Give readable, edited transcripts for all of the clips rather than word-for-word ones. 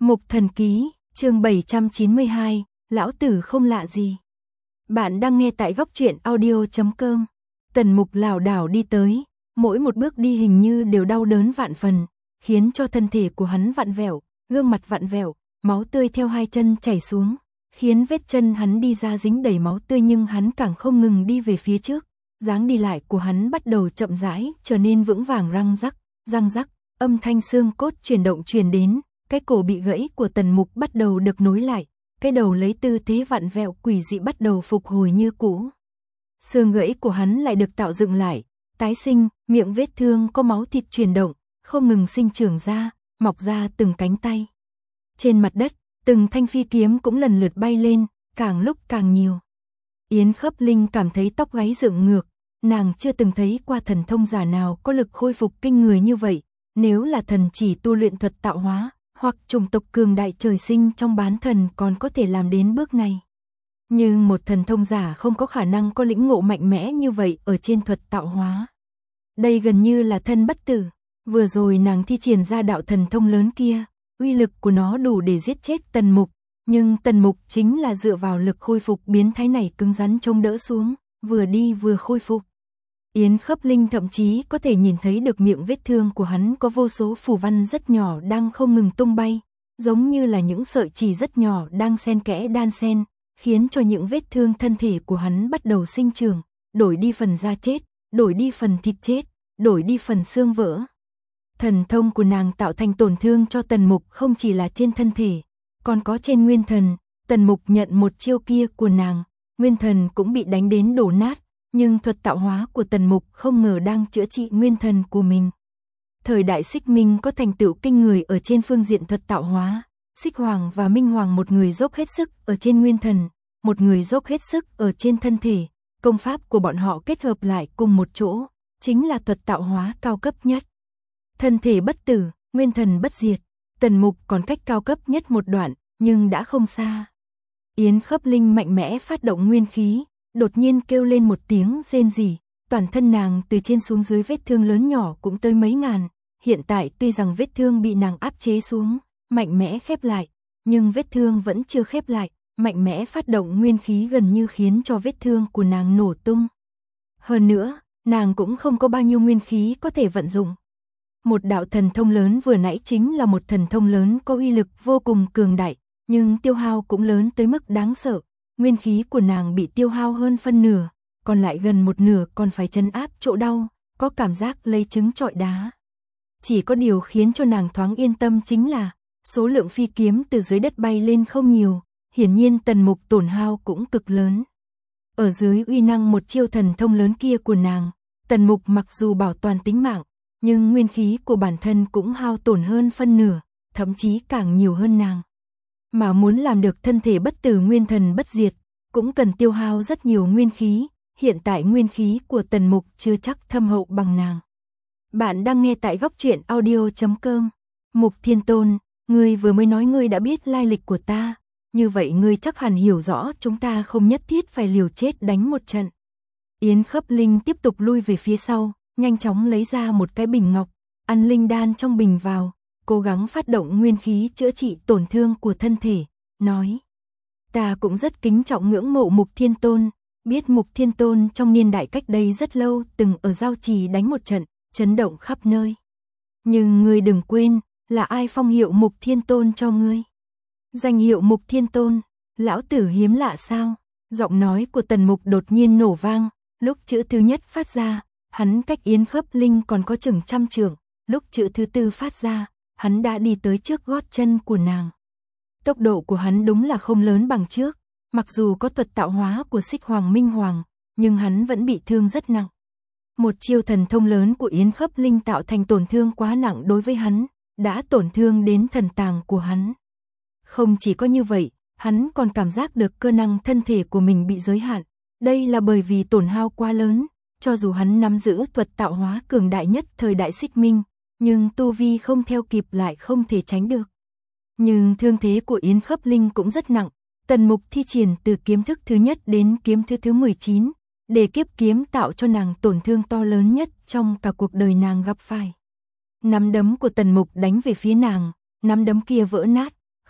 Mục Thần Ký, chương 792, lão tử không lạ gì. Bạn đang nghe tại góc truyện audio.com. Tần Mục lảo đảo đi tới, mỗi một bước đi hình như đều đau đớn vạn phần, khiến cho thân thể của hắn vặn vẹo, gương mặt vặn vẹo, máu tươi theo hai chân chảy xuống, khiến vết chân hắn đi ra dính đầy máu tươi, nhưng hắn càng không ngừng đi về phía trước, dáng đi lại của hắn bắt đầu chậm rãi, trở nên vững vàng, răng rắc, âm thanh xương cốt chuyển động truyền đến. Cái cổ bị gãy của Tần Mục bắt đầu được nối lại, cái đầu lấy tư thế vặn vẹo quỷ dị bắt đầu phục hồi như cũ. Xương gãy của hắn lại được tạo dựng lại, tái sinh, miệng vết thương có máu thịt chuyển động, không ngừng sinh trưởng ra, mọc ra từng cánh tay. Trên mặt đất, từng thanh phi kiếm cũng lần lượt bay lên, càng lúc càng nhiều. Yến Khấp Linh cảm thấy tóc gáy dựng ngược, nàng chưa từng thấy qua thần thông giả nào có lực khôi phục kinh người như vậy, nếu là thần chỉ tu luyện thuật tạo hóa, hoặc chủng tộc cường đại trời sinh trong bán thần còn có thể làm đến bước này. Nhưng một thần thông giả không có khả năng có lĩnh ngộ mạnh mẽ như vậy ở trên thuật tạo hóa. Đây gần như là thân bất tử. Vừa rồi nàng thi triển ra đạo thần thông lớn kia, uy lực của nó đủ để giết chết Tần Mục, nhưng Tần Mục chính là dựa vào lực khôi phục biến thái này cứng rắn chống đỡ xuống, vừa đi vừa khôi phục. Yến Khấp Linh thậm chí có thể nhìn thấy được miệng vết thương của hắn có vô số phù văn rất nhỏ đang không ngừng tung bay, giống như là những sợi chỉ rất nhỏ đang xen kẽ đan xen, khiến cho những vết thương thân thể của hắn bắt đầu sinh trưởng, đổi đi phần da chết, đổi đi phần thịt chết, đổi đi phần xương vỡ. Thần thông của nàng tạo thành tổn thương cho Tần Mục không chỉ là trên thân thể, còn có trên nguyên thần. Tần Mục nhận một chiêu kia của nàng, nguyên thần cũng bị đánh đến đổ nát. Nhưng thuật tạo hóa của Tần Mục không ngờ đang chữa trị nguyên thần của mình. Thời đại Xích Minh có thành tựu kinh người ở trên phương diện thuật tạo hóa. Xích Hoàng và Minh Hoàng, một người dốc hết sức ở trên nguyên thần, một người dốc hết sức ở trên thân thể. Công pháp của bọn họ kết hợp lại cùng một chỗ, chính là thuật tạo hóa cao cấp nhất. Thân thể bất tử, nguyên thần bất diệt. Tần Mục còn cách cao cấp nhất một đoạn, nhưng đã không xa. Yến Khấp Linh mạnh mẽ phát động nguyên khí, đột nhiên kêu lên một tiếng rên rỉ, toàn thân nàng từ trên xuống dưới vết thương lớn nhỏ cũng tới mấy ngàn, hiện tại tuy rằng vết thương bị nàng áp chế xuống, mạnh mẽ khép lại, nhưng vết thương vẫn chưa khép lại, mạnh mẽ phát động nguyên khí gần như khiến cho vết thương của nàng nổ tung. Hơn nữa, nàng cũng không có bao nhiêu nguyên khí có thể vận dụng. Một đạo thần thông lớn vừa nãy chính là một thần thông lớn có uy lực vô cùng cường đại, nhưng tiêu hao cũng lớn tới mức đáng sợ. Nguyên khí của nàng bị tiêu hao hơn phân nửa, còn lại gần một nửa còn phải trấn áp chỗ đau, có cảm giác lấy trứng trọi đá. Chỉ có điều khiến cho nàng thoáng yên tâm chính là số lượng phi kiếm từ dưới đất bay lên không nhiều, hiển nhiên Tần Mục tổn hao cũng cực lớn. Ở dưới uy năng một chiêu thần thông lớn kia của nàng, Tần Mục mặc dù bảo toàn tính mạng, nhưng nguyên khí của bản thân cũng hao tổn hơn phân nửa, thậm chí càng nhiều hơn nàng. Mà muốn làm được thân thể bất tử nguyên thần bất diệt, cũng cần tiêu hao rất nhiều nguyên khí, hiện tại nguyên khí của Tần Mục chưa chắc thâm hậu bằng nàng. Bạn đang nghe tại góc truyện audio.com. Mục Thiên Tôn, ngươi vừa mới nói ngươi đã biết lai lịch của ta, như vậy ngươi chắc hẳn hiểu rõ chúng ta không nhất thiết phải liều chết đánh một trận. Yến Khấp Linh tiếp tục lui về phía sau, nhanh chóng lấy ra một cái bình ngọc, ăn linh đan trong bình vào, cố gắng phát động nguyên khí chữa trị tổn thương của thân thể, nói: ta cũng rất kính trọng ngưỡng mộ Mục Thiên Tôn, biết Mục Thiên Tôn trong niên đại cách đây rất lâu từng ở Giao Trì đánh một trận, chấn động khắp nơi. Nhưng ngươi đừng quên, là ai phong hiệu Mục Thiên Tôn cho ngươi? Danh hiệu Mục Thiên Tôn, lão tử hiếm lạ sao? Giọng nói của Tần Mục đột nhiên nổ vang, lúc chữ thứ nhất phát ra, hắn cách Yến Khấp Linh còn có chừng 100 trượng, lúc chữ thứ tư phát ra, hắn đã đi tới trước gót chân của nàng. Tốc độ của hắn đúng là không lớn bằng trước, mặc dù có thuật tạo hóa của Xích Hoàng Minh Hoàng, nhưng hắn vẫn bị thương rất nặng. Một chiêu thần thông lớn của Yến Khấp Linh tạo thành tổn thương quá nặng đối với hắn, đã tổn thương đến thần tàng của hắn. Không chỉ có như vậy, hắn còn cảm giác được cơ năng thân thể của mình bị giới hạn, đây là bởi vì tổn hao quá lớn, cho dù hắn nắm giữ thuật tạo hóa cường đại nhất thời đại Xích Minh, nhưng tu vi không theo kịp lại không thể tránh được. Nhưng thương thế của Yến Khấp Linh cũng rất nặng, Tần Mục thi triển từ kiếm thức thứ nhất đến kiếm thứ thứ 19, để kiếp kiếm tạo cho nàng tổn thương to lớn nhất trong cả cuộc đời nàng gặp phải. Nắm đấm của Tần Mục đánh về phía nàng, nắm đấm kia vỡ nát,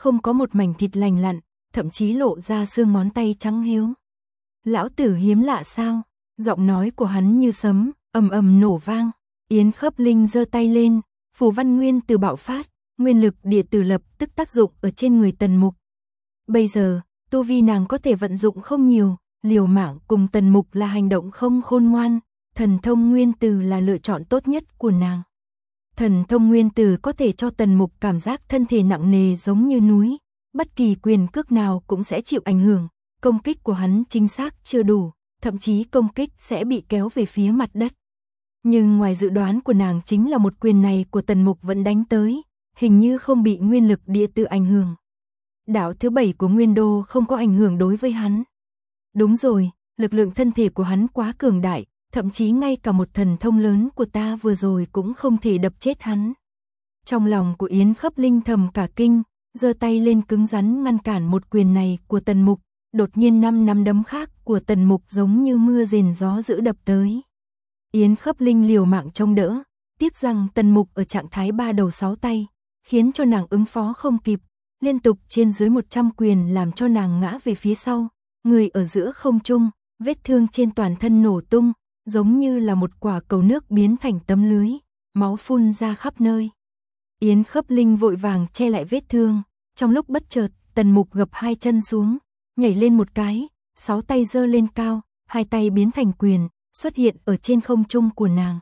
không có một mảnh thịt lành lặn, thậm chí lộ ra xương ngón tay trắng hiếu. Lão tử hiếm lạ sao? Giọng nói của hắn như sấm, ầm ầm nổ vang. Yến Khấp Linh giơ tay lên, phù văn nguyên từ bạo phát, nguyên lực địa tử lập tức tác dụng ở trên người Tần Mục. Bây giờ, tu vi nàng có thể vận dụng không nhiều, liều mạng cùng Tần Mục là hành động không khôn ngoan, thần thông nguyên từ là lựa chọn tốt nhất của nàng. Thần thông nguyên từ có thể cho Tần Mục cảm giác thân thể nặng nề giống như núi, bất kỳ quyền cước nào cũng sẽ chịu ảnh hưởng, công kích của hắn chính xác chưa đủ, thậm chí công kích sẽ bị kéo về phía mặt đất. Nhưng ngoài dự đoán của nàng chính là một quyền này của Tần Mục vẫn đánh tới, hình như không bị nguyên lực địa tử ảnh hưởng. Đạo thứ 7 của Nguyên Đô không có ảnh hưởng đối với hắn. Đúng rồi, lực lượng thân thể của hắn quá cường đại, thậm chí ngay cả một thần thông lớn của ta vừa rồi cũng không thể đập chết hắn. Trong lòng của Yến Khấp Linh thầm cả kinh, giơ tay lên cứng rắn ngăn cản một quyền này của Tần Mục, đột nhiên 5 nắm đấm khác của Tần Mục giống như mưa rền gió dữ đập tới. Yến Khấp Linh liều mạng chống đỡ, tiếc rằng Tần Mục ở trạng thái 3 đầu 6 tay, khiến cho nàng ứng phó không kịp, liên tục trên dưới 100 quyền làm cho nàng ngã về phía sau, người ở giữa không trung, vết thương trên toàn thân nổ tung, giống như là một quả cầu nước biến thành tấm lưới, máu phun ra khắp nơi. Yến Khấp Linh vội vàng che lại vết thương, trong lúc bất chợt, Tần Mục gập hai chân xuống, nhảy lên một cái, 6 tay giơ lên cao, hai tay biến thành quyền, xuất hiện ở trên không trung của nàng.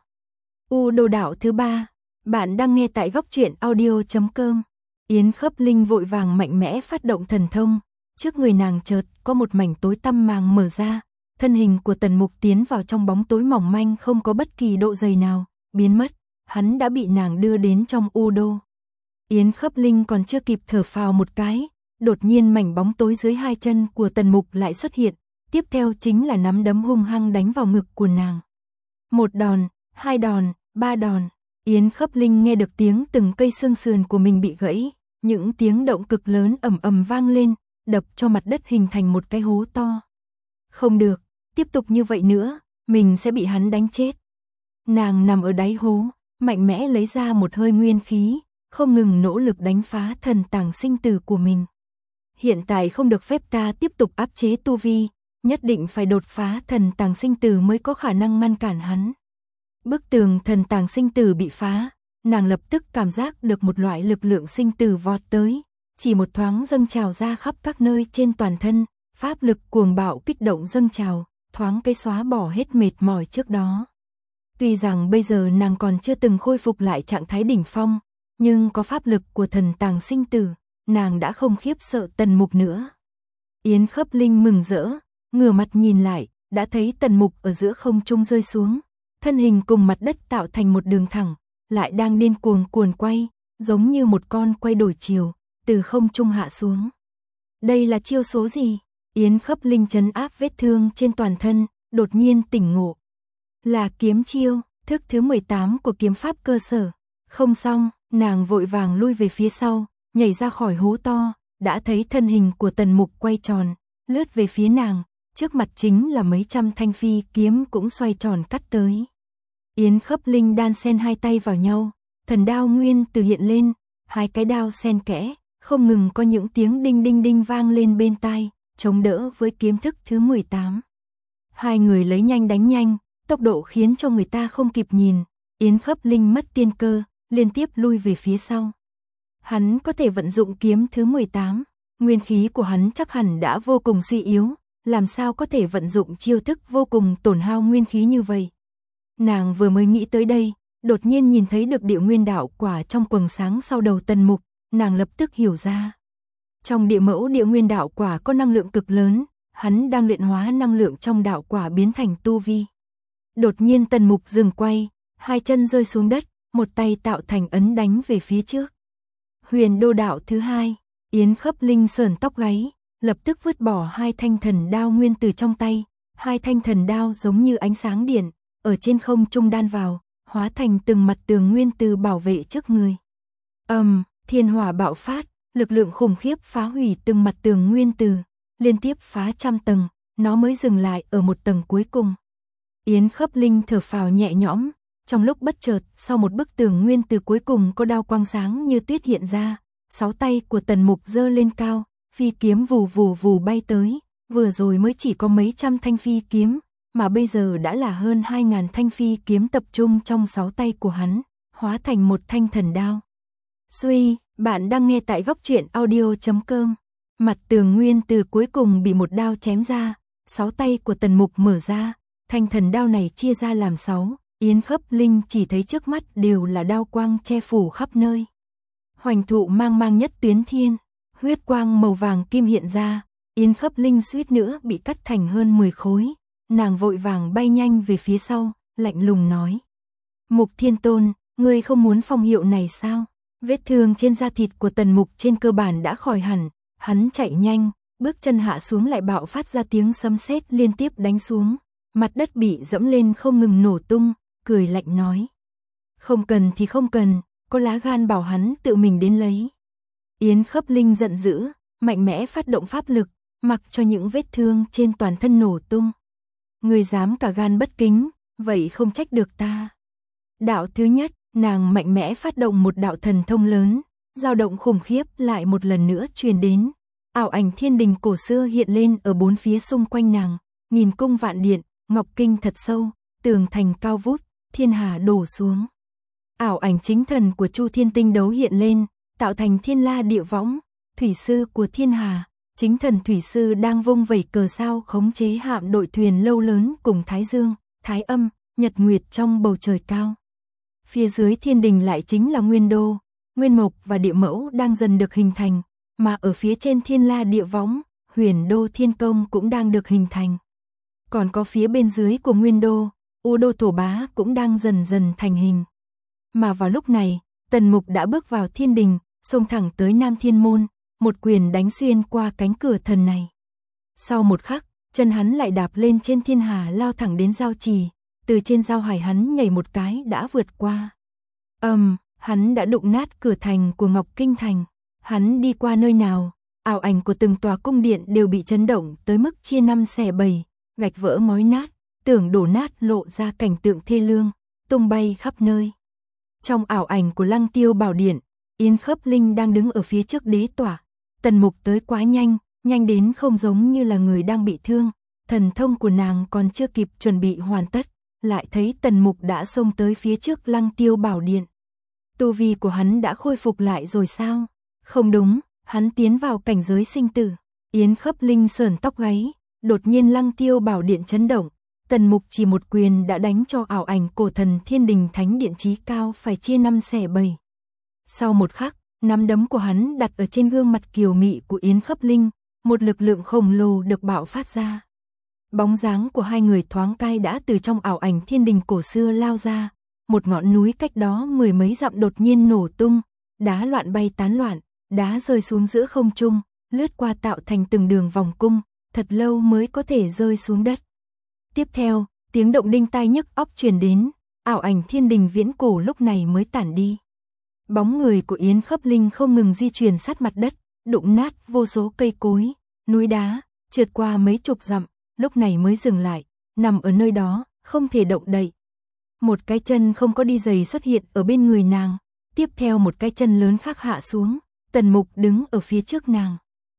U Đô đạo thứ 3, bạn đang nghe tại góc truyện audio.com. Yến Khấp Linh vội vàng mạnh mẽ phát động thần thông, trước người nàng chợt có một mảnh tối tăm màng mở ra, thân hình của Tần Mục tiến vào trong bóng tối mỏng manh không có bất kỳ độ dày nào, biến mất, hắn đã bị nàng đưa đến trong U Đô. Yến Khấp Linh còn chưa kịp thở phào một cái, đột nhiên mảnh bóng tối dưới hai chân của Tần Mục lại xuất hiện, tiếp theo chính là nắm đấm hung hăng đánh vào ngực của nàng. Một đòn, hai đòn, ba đòn, Yến Khấp Linh nghe được tiếng từng cây xương sườn của mình bị gãy, những tiếng động cực lớn ầm ầm vang lên, đập cho mặt đất hình thành một cái hố to. Không được, tiếp tục như vậy nữa, mình sẽ bị hắn đánh chết. Nàng nằm ở đáy hố, mạnh mẽ lấy ra một hơi nguyên khí, không ngừng nỗ lực đánh phá thần tàng sinh tử của mình. Hiện tại không được phép ta tiếp tục áp chế tu vi, nhất định phải đột phá thần tàng sinh tử mới có khả năng ngăn cản hắn. Bức tường thần tàng sinh tử bị phá, nàng lập tức cảm giác được một loại lực lượng sinh tử vọt tới, chỉ một thoáng dâng trào ra khắp các nơi trên toàn thân, pháp lực cuồng bạo kích động dâng trào, thoáng cái xóa bỏ hết mệt mỏi trước đó. Tuy rằng bây giờ nàng còn chưa từng khôi phục lại trạng thái đỉnh phong, nhưng có pháp lực của thần tàng sinh tử, nàng đã không khiếp sợ Tần Mục nữa. Yến Khấp Linh mừng rỡ, ngửa mặt nhìn lại, đã thấy Tần Mục ở giữa không trung rơi xuống, thân hình cùng mặt đất tạo thành một đường thẳng, lại đang điên cuồng cuồn quay, giống như một con quay đổi chiều, từ không trung hạ xuống. Đây là chiêu số gì? Yến Khấp Linh trấn áp vết thương trên toàn thân, đột nhiên tỉnh ngộ. Là kiếm chiêu, thức thứ 18 của kiếm pháp cơ sở. Không xong, nàng vội vàng lui về phía sau, nhảy ra khỏi hố to, đã thấy thân hình của Tần Mục quay tròn, lướt về phía nàng, trước mặt chính là mấy trăm thanh phi kiếm cũng xoay tròn cắt tới. Yến Khấp Linh đan xen hai tay vào nhau, thần đao nguyên từ hiện lên, hai cái đao xen kẽ, không ngừng có những tiếng đinh đinh đinh vang lên bên tai, chống đỡ với kiếm thức thứ 18. Hai người lấy nhanh đánh nhanh, tốc độ khiến cho người ta không kịp nhìn, Yến Khấp Linh mất tiên cơ, liên tiếp lui về phía sau. Hắn có thể vận dụng kiếm thứ 18, nguyên khí của hắn chắc hẳn đã vô cùng suy yếu, làm sao có thể vận dụng chiêu thức vô cùng tổn hao nguyên khí như vậy. Nàng vừa mới nghĩ tới đây, đột nhiên nhìn thấy được địa nguyên đạo quả trong quầng sáng sau đầu Tần Mục, nàng lập tức hiểu ra. Trong địa mẫu địa nguyên đạo quả có năng lượng cực lớn, hắn đang luyện hóa năng lượng trong đạo quả biến thành tu vi. Đột nhiên Tần Mục dừng quay, hai chân rơi xuống đất, một tay tạo thành ấn đánh về phía trước. Huyền Đô đạo thứ 2, Yến Khấp Linh sờn tóc gáy, lập tức vứt bỏ hai thanh thần đao nguyên từ trong tay, hai thanh thần đao giống như ánh sáng điện, ở trên không trung đan vào, hóa thành từng mặt tường nguyên từ bảo vệ trước người. Thiên hỏa bạo phát, lực lượng khủng khiếp phá hủy từng mặt tường nguyên từ, liên tiếp phá trăm tầng, nó mới dừng lại ở một tầng cuối cùng. Yến Khấp Linh thở phào nhẹ nhõm, trong lúc bất chợt, sau một bức tường nguyên từ cuối cùng có đao quang sáng như tuyết hiện ra, 6 tay của Tần Mục giơ lên cao, phi kiếm vù vù vù bay tới, vừa rồi mới chỉ có mấy trăm thanh phi kiếm, mà bây giờ đã là hơn 2000 thanh phi kiếm tập trung trong 6 tay của hắn, hóa thành một thanh thần đao. Suy, bạn đang nghe tại góc truyện audio.com. Mặt Tường Nguyên từ cuối cùng bị một đao chém ra, 6 tay của Tần Mục mở ra, thanh thần đao này chia ra làm 6, Yến Khấp Linh chỉ thấy trước mắt đều là đao quang che phủ khắp nơi. Hoành thụ mang mang nhất tuyến thiên, huyết quang màu vàng kim hiện ra, Yến Khấp Linh suýt nữa bị cắt thành hơn 10 khối, nàng vội vàng bay nhanh về phía sau, lạnh lùng nói. Mục Thiên Tôn, ngươi không muốn phong hiệu này sao? Vết thương trên da thịt của Tần Mục trên cơ bản đã khỏi hẳn, hắn chạy nhanh, bước chân hạ xuống lại bạo phát ra tiếng sấm sét liên tiếp đánh xuống, mặt đất bị dẫm lên không ngừng nổ tung, cười lạnh nói. Không cần thì không cần, có lá gan bảo hắn tự mình đến lấy. Yến Khấp Linh giận dữ, mạnh mẽ phát động pháp lực, mặc cho những vết thương trên toàn thân nổ tung. Người dám cả gan bất kính, vậy không trách được ta. Đạo thứ nhất, nàng mạnh mẽ phát động một đạo thần thông lớn, dao động khủng khiếp lại một lần nữa truyền đến. Ảo ảnh thiên đình cổ xưa hiện lên ở bốn phía xung quanh nàng, nghìn cung vạn điện, ngọc kinh thật sâu, tường thành cao vút, thiên hà đổ xuống. Ảo ảnh chính thần của Chu Thiên Tinh đấu hiện lên, tạo thành thiên la địa võng, thủy sư của thiên hà, chính thần thủy sư đang vung vẩy cờ sao khống chế hạm đội thuyền lâu lớn cùng Thái Dương, Thái Âm, Nhật Nguyệt trong bầu trời cao. Phía dưới thiên đình lại chính là Nguyên Đô, Nguyên Mộc và Địa Mẫu đang dần được hình thành, mà ở phía trên thiên la địa võng, Huyền Đô Thiên Công cũng đang được hình thành. Còn có phía bên dưới của Nguyên Đô, U Đô Thổ Bá cũng đang dần dần thành hình. Mà vào lúc này, Tần Mục đã bước vào thiên đình, xông thẳng tới Nam Thiên Môn, một quyền đánh xuyên qua cánh cửa thần này. Sau một khắc, chân hắn lại đạp lên trên thiên hà lao thẳng đến giao trì, từ trên giao hải hắn nhảy một cái đã vượt qua. Hắn đã đụng nát cửa thành của Ngọc Kinh Thành. Hắn đi qua nơi nào, ảo ảnh của từng tòa cung điện đều bị chấn động tới mức chia năm xẻ bảy, gạch vỡ mói nát, tường đổ nát lộ ra cảnh tượng thê lương, tung bay khắp nơi. Trong ảo ảnh của Lăng Tiêu Bảo Điện, Yến Khấp Linh đang đứng ở phía trước đế tỏa. Tần Mục tới quá nhanh, nhanh đến không giống như là người đang bị thương. Thần thông của nàng còn chưa kịp chuẩn bị hoàn tất, lại thấy Tần Mục đã xông tới phía trước Lăng Tiêu Bảo Điện. Tu vi của hắn đã khôi phục lại rồi sao? Không đúng, hắn tiến vào cảnh giới sinh tử. Yến Khấp Linh sởn tóc gáy, đột nhiên Lăng Tiêu Bảo Điện chấn động. Tần Mục chỉ một quyền đã đánh cho ảo ảnh cổ thần thiên đình thánh điện chí cao phải chia năm xẻ bảy. Sau một khắc, nắm đấm của hắn đặt ở trên gương mặt kiều mị của Yến Khấp Linh, một lực lượng khổng lồ được bạo phát ra. Bóng dáng của hai người thoáng cai đã từ trong ảo ảnh thiên đình cổ xưa lao ra, một ngọn núi cách đó mười mấy dặm đột nhiên nổ tung, đá loạn bay tán loạn, đá rơi xuống giữa không trung, lướt qua tạo thành từng đường vòng cung, thật lâu mới có thể rơi xuống đất. Tiếp theo, tiếng động đinh tai nhức óc truyền đến, ảo ảnh thiên đình viễn cổ lúc này mới tản đi. Bóng người của Yến Khấp Linh không ngừng di chuyển sát mặt đất, đụng nát vô số cây cối, núi đá, trượt qua mấy chục dặm, lúc này mới dừng lại, nằm ở nơi đó, không thể động đậy. Một cái chân không có đi giày xuất hiện ở bên người nàng, tiếp theo một cái chân lớn khác hạ xuống, Tần Mục đứng ở phía trước nàng.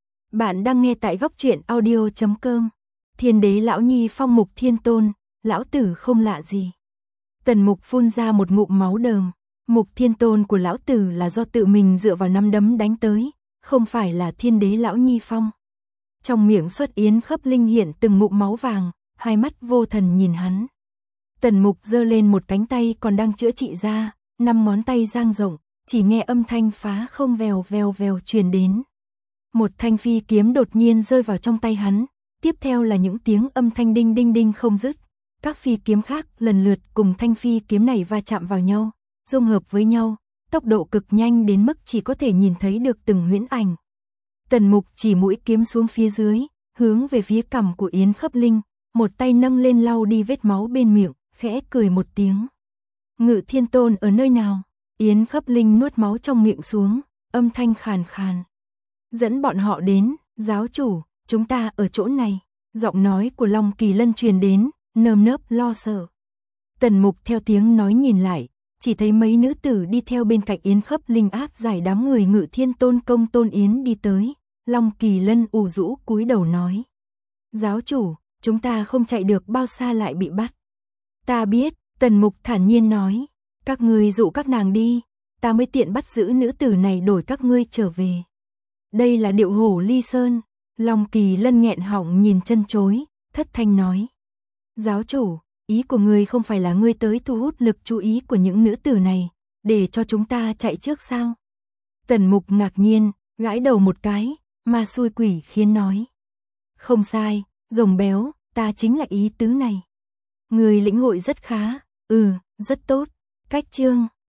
Bạn đang nghe tại góc truyện audio.com. Thiên đế lão nhi phong Mục Thiên Tôn, lão tử không lạ gì. Tần Mục phun ra một ngụm máu đờm. Mục Thiên Tôn của lão tử là do tự mình dựa vào nắm đấm đánh tới, không phải là thiên đế lão nhi phong. Trong miệng xuất Yến Khấp Linh hiện từng ngụm máu vàng, hai mắt vô thần nhìn hắn. Tần Mục giơ lên một cánh tay còn đang chữa trị ra, 5 ngón tay dang rộng, chỉ nghe âm thanh phá không vèo vèo vèo truyền đến. Một thanh phi kiếm đột nhiên rơi vào trong tay hắn, tiếp theo là những tiếng âm thanh đinh đinh đinh không dứt. Các phi kiếm khác lần lượt cùng thanh phi kiếm này va chạm vào nhau, dung hợp với nhau, tốc độ cực nhanh đến mức chỉ có thể nhìn thấy được từng huyễn ảnh. Tần Mục chỉ mũi kiếm xuống phía dưới, hướng về phía cằm của Yến Khấp Linh, một tay nâng lên lau đi vết máu bên miệng, khẽ cười một tiếng. Ngự Thiên Tôn ở nơi nào? Yến Khấp Linh nuốt máu trong miệng xuống, âm thanh khàn khàn. Dẫn bọn họ đến, giáo chủ, chúng ta ở chỗ này. Giọng nói của Long Kỳ Lân truyền đến, nơm nớp lo sợ. Tần Mục theo tiếng nói nhìn lại, chỉ thấy mấy nữ tử đi theo bên cạnh Yến Khấp Linh áp giải đám người Ngự Thiên Tôn Công Tôn Yến đi tới. Long Kỳ Lân ủ rũ cúi đầu nói. Giáo chủ, chúng ta không chạy được bao xa lại bị bắt. Ta biết, Tần Mục thản nhiên nói. Các ngươi dụ các nàng đi, ta mới tiện bắt giữ nữ tử này đổi các ngươi trở về. Đây là điệu hổ ly sơn. Long Kỳ Lân nghẹn họng nhìn chân chối, thất thanh nói. Giáo chủ, ý của ngươi không phải là ngươi tới thu hút lực chú ý của những nữ tử này, để cho chúng ta chạy trước sao? Tần Mục ngạc nhiên, gãi đầu một cái, ma xui quỷ khiến nói. Không sai, rồng béo, ta chính là ý tứ này. Ngươi lĩnh hội rất khá, rất tốt, cách chương.